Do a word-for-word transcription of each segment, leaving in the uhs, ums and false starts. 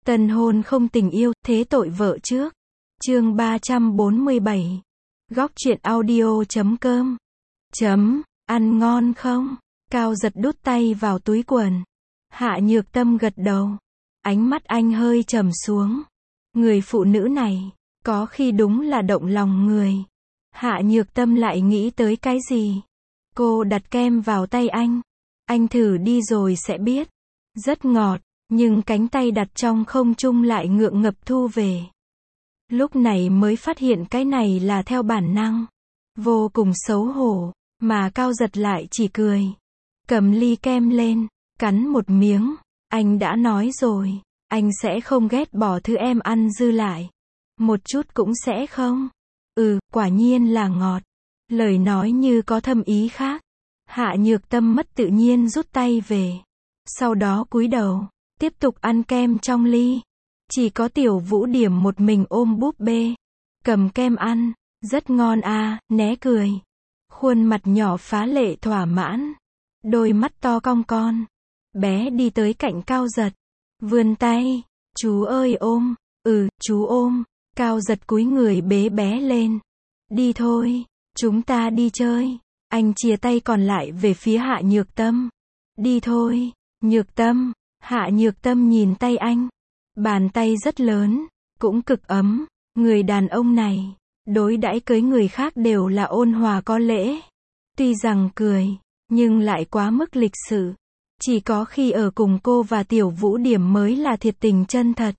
Tân hôn không tình yêu, thế tội vợ trước. Chương ba trăm bốn mươi bảy. Góc truyện audio chấm com. Chấm, ăn ngon không? Cao giật đút tay vào túi quần. Hạ Nhược Tâm gật đầu. Ánh mắt anh hơi trầm xuống. Người phụ nữ này, có khi đúng là động lòng người. Hạ Nhược Tâm lại nghĩ tới cái gì? Cô đặt kem vào tay anh. Anh thử đi rồi sẽ biết. Rất ngọt, nhưng cánh tay đặt trong không trung lại ngượng ngập thu về. Lúc này mới phát hiện cái này là theo bản năng. Vô cùng xấu hổ, mà Cao Giật lại chỉ cười. Cầm ly kem lên, cắn một miếng. Anh đã nói rồi, anh sẽ không ghét bỏ thứ em ăn dư lại. Một chút cũng sẽ không. Ừ, quả nhiên là ngọt. Lời nói như có thâm ý khác. Hạ Nhược Tâm mất tự nhiên rút tay về. Sau đó cúi đầu, tiếp tục ăn kem trong ly. Chỉ có Tiểu Vũ Điểm một mình ôm búp bê. Cầm kem ăn, rất ngon à, né cười. Khuôn mặt nhỏ phá lệ thỏa mãn. Đôi mắt to cong con. Bé đi tới cạnh Cao Giật. Vươn tay, chú ơi ôm, ừ, chú ôm. Cao Giật cúi người bế bé lên. Đi thôi, chúng ta đi chơi. Anh chìa tay còn lại về phía Hạ Nhược Tâm. Đi thôi, Nhược Tâm. Hạ Nhược Tâm nhìn tay anh. Bàn tay rất lớn, cũng cực ấm. Người đàn ông này, đối đãi cưới người khác đều là ôn hòa có lễ. Tuy rằng cười, nhưng lại quá mức lịch sự. Chỉ có khi ở cùng cô và Tiểu Vũ Điểm mới là thiệt tình chân thật.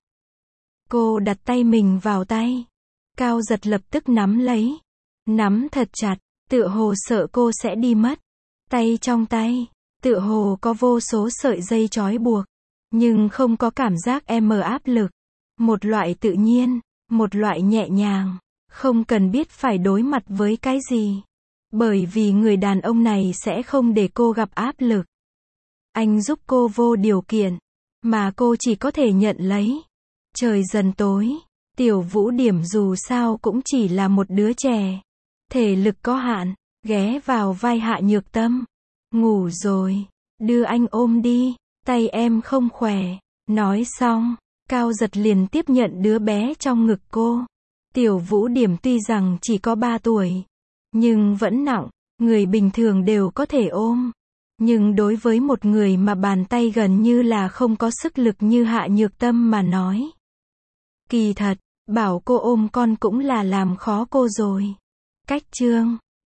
Cô đặt tay mình vào tay. Cao Giật lập tức nắm lấy. Nắm thật chặt, tựa hồ sợ cô sẽ đi mất. Tay trong tay, tựa hồ có vô số sợi dây trói buộc. Nhưng không có cảm giác em áp lực. Một loại tự nhiên, một loại nhẹ nhàng. Không cần biết phải đối mặt với cái gì. Bởi vì người đàn ông này sẽ không để cô gặp áp lực. Anh giúp cô vô điều kiện, mà cô chỉ có thể nhận lấy. Trời dần tối, Tiểu Vũ Điểm dù sao cũng chỉ là một đứa trẻ. Thể lực có hạn, ghé vào vai Hạ Nhược Tâm. Ngủ rồi, đưa anh ôm đi, tay em không khỏe. Nói xong, Cao Giật liền tiếp nhận đứa bé trong ngực cô. Tiểu Vũ Điểm tuy rằng chỉ có ba tuổi, nhưng vẫn nặng, người bình thường đều có thể ôm. Nhưng đối với một người mà bàn tay gần như là không có sức lực như Hạ Nhược Tâm mà nói. Kỳ thật, bảo cô ôm con cũng là làm khó cô rồi. Cách chương